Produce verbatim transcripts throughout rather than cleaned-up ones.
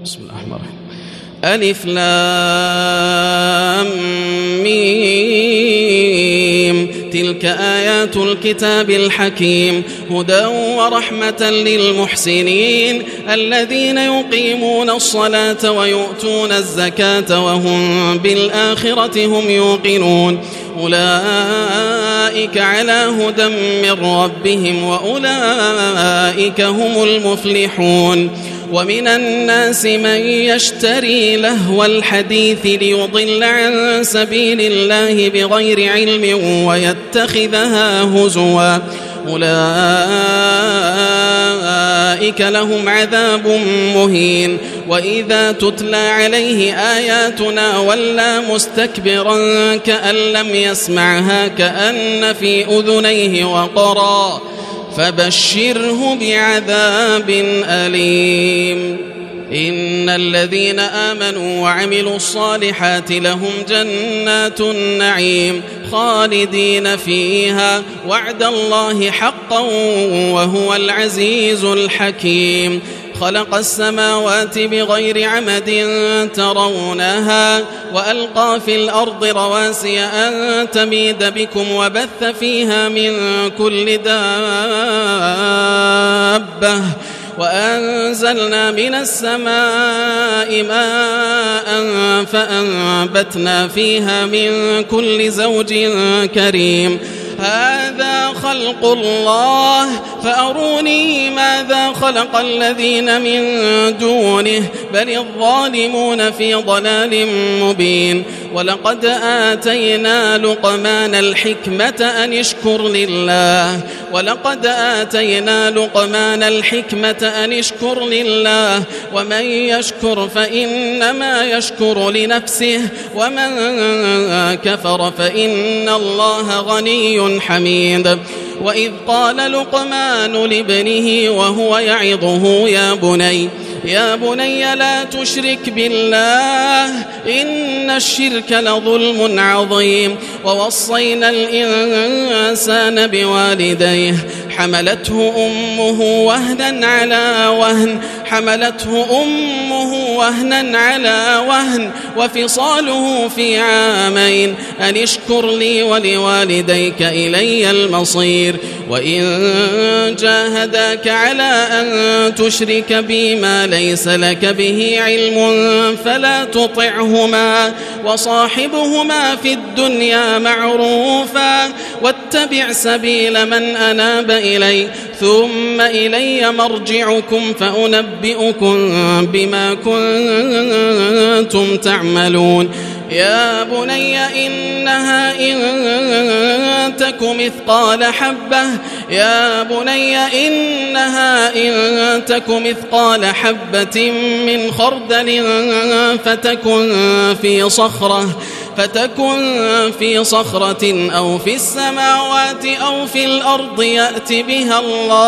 بسم الله الرحمن الرحيم. ألف لام ميم تلك آيات الكتاب الحكيم هدى ورحمة للمحسنين الذين يقيمون الصلاة ويؤتون الزكاة وهم بالآخرة هم يوقنون أولئك على هدى من ربهم وأولئك هم المفلحون. ومن الناس من يشتري لهو الحديث ليضل عن سبيل الله بغير علم ويتخذها هزوا أولئك لهم عذاب مهين. وإذا تتلى عليه آياتنا ولى مستكبرا كأن لم يسمعها كأن في أذنيه وقرا فبشره بعذاب أليم. إن الذين آمنوا وعملوا الصالحات لهم جنات النعيم خالدين فيها وعد الله حقا وهو العزيز الحكيم. خلق السماوات بغير عمد ترونها وألقى في الأرض رواسي أن تميد بكم وبث فيها من كل دابة وأنزلنا من السماء ماء فأنبتنا فيها من كل زوج كريم. هذا خلق الله فأروني ماذا خلق الذين من دونه بل الظالمون في ضلال مبين. ولقد آتينا لقمان الحكمة أن اشكر لله ولقد آتينا لقمان الحكمة أن اشكر لله ومن يشكر فإنما يشكر لنفسه ومن كفر فإن الله غني حميد. وإذ قال لقمان لابنه وهو يعظه يا بني يا بني لا تشرك بالله إن الشرك لظلم عظيم. ووصينا الإنسان بوالديه حملته أمه وهنا على وهن حملته أمه وهنا على وهن وفصاله في عامين أن اشكر لي ولوالديك إلي المصير. وإن جاهداك على أن تشرك بي ما ليس لك به علم فلا تطعهما وصاحبهما في الدنيا معروفا واتبع سبيل من أناب إلي ثم إلي مرجعكم فأنبئكم بما كنتم تعملون. يا بني إنها إن تك مثقال حبة يا بني إنها إن تك مثقال حبة من خردل فتكن في صخرة فتكن في صخرة أو في السماوات أو في الأرض يأت بها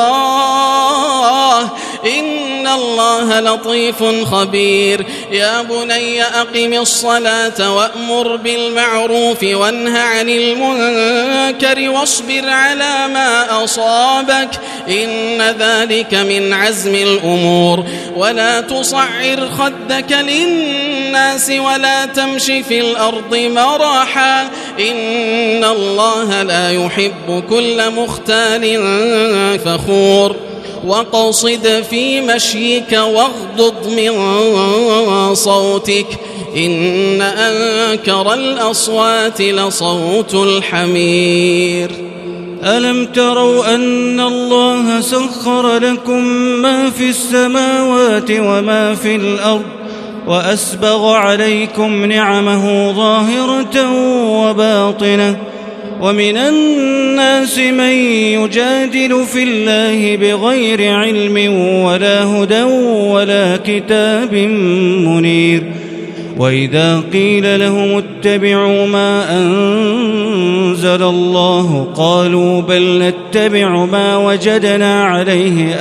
الله إن الله لطيف خبير. يا بني أقم الصلاة وأمر بالمعروف وانه عن المنكر واصبر على ما أصابك إن ذلك من عزم الأمور. ولا تصعر خدك للناس ولا تمشي في الأرض مرحا إن الله لا يحب كل مختال فخور. وقصد في مشيك واغضض من صوتك إن أنكر الأصوات لصوت الحمير. ألم تروا أن الله سخر لكم ما في السماوات وما في الأرض وأسبغ عليكم نعمه ظاهرة وباطنة ومن الناس من يجادل في الله بغير علم ولا هدى ولا كتاب منير. وإذا قيل لهم اتبعوا ما أنزل الله قالوا بل نتبع ما وجدنا عليه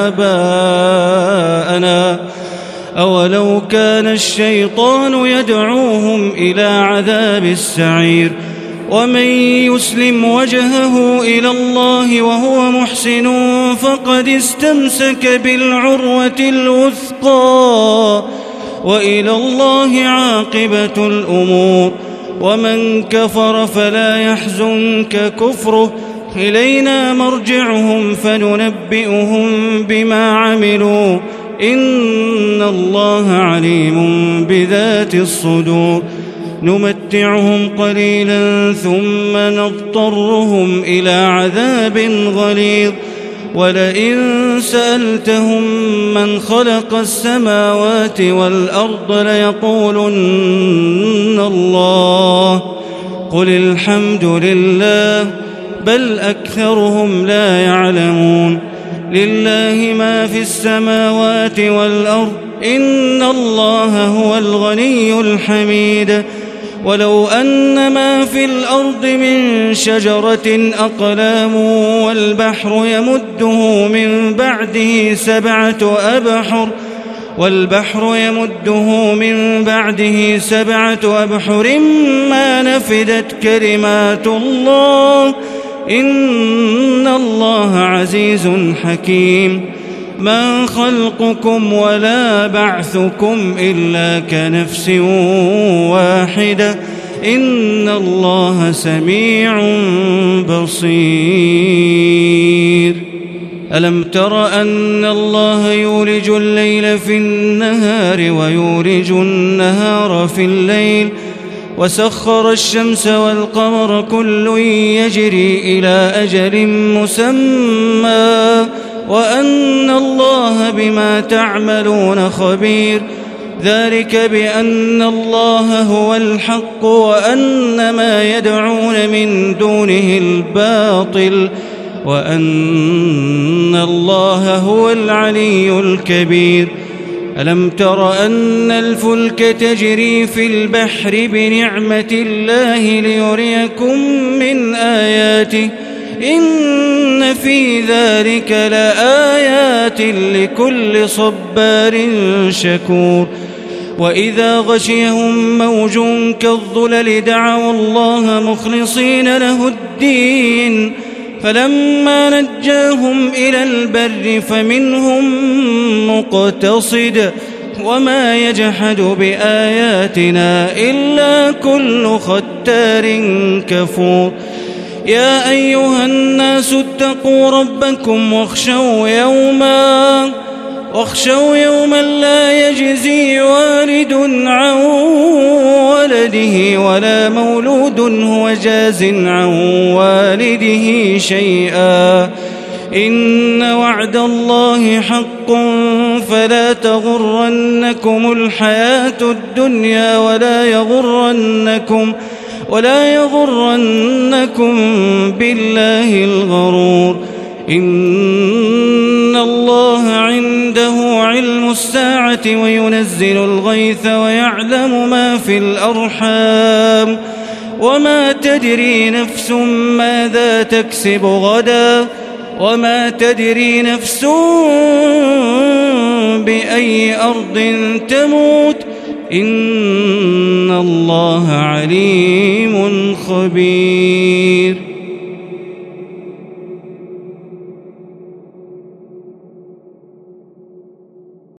آباءنا أولو كان الشيطان يدعوهم إلى عذاب السعير. ومن يسلم وجهه إلى الله وهو محسن فقد استمسك بالعروة الوثقى وإلى الله عاقبة الأمور. ومن كفر فلا يحزنك كفره، إلينا مرجعهم فننبئهم بما عملوا، إن الله عليم بذات الصدور. نمتعهم قليلا ثم نضطرهم إلى عذاب غليظ. ولئن سألتهم من خلق السماوات والأرض ليقولن الله، قل الحمد لله، بل أكثرهم لا يعلمون. لله ما في السماوات والأرض، إن الله هو الغني الحميد. ولو أن ما في الأرض من شجرة أقلام والبحر يمده من بعده سبعة أبحر والبحر يمده من بعده سبعة أبحر ما نفدت كلمات الله، إن الله عزيز حكيم. ما خلقكم ولا بعثكم إلا كنفس واحدة، إن الله سميع بصير. ألم تر أن الله يولج الليل في النهار ويولج النهار في الليل، وسخر الشمس والقمر كل يجري إلى أجل مسمى، وأن الله بما تعملون خبير. ذلك بأن الله هو الحق وأن ما يدعون من دونه الباطل، وأن الله هو العلي الكبير. ألم تر أن الفلك تجري في البحر بنعمة الله ليريكم من آياته، إن في ذلك لآيات لكل صبار شكور. وإذا غشيهم موج كالظلل دعوا الله مخلصين له الدين، فلما نجاهم إلى البر فمنهم مقتصد، وما يجحد بآياتنا إلا كل ختار كفور. يا أيها الناس اتقوا ربكم واخشوا يوما واخشوا يوما لا يجزي والد عن ولده ولا مولود هو جاز عن والده شيئا، إن وعد الله حق فلا تغرنكم الحياة الدنيا ولا يغرنكم ولا يغرنكم بالله الغرور. إن الله عنده علم الساعة وينزل الغيث ويعلم ما في الأرحام، وما تدري نفس ماذا تكسب غدا، وما تدري نفس بأي أرض تموت، إن الله عليم خبير.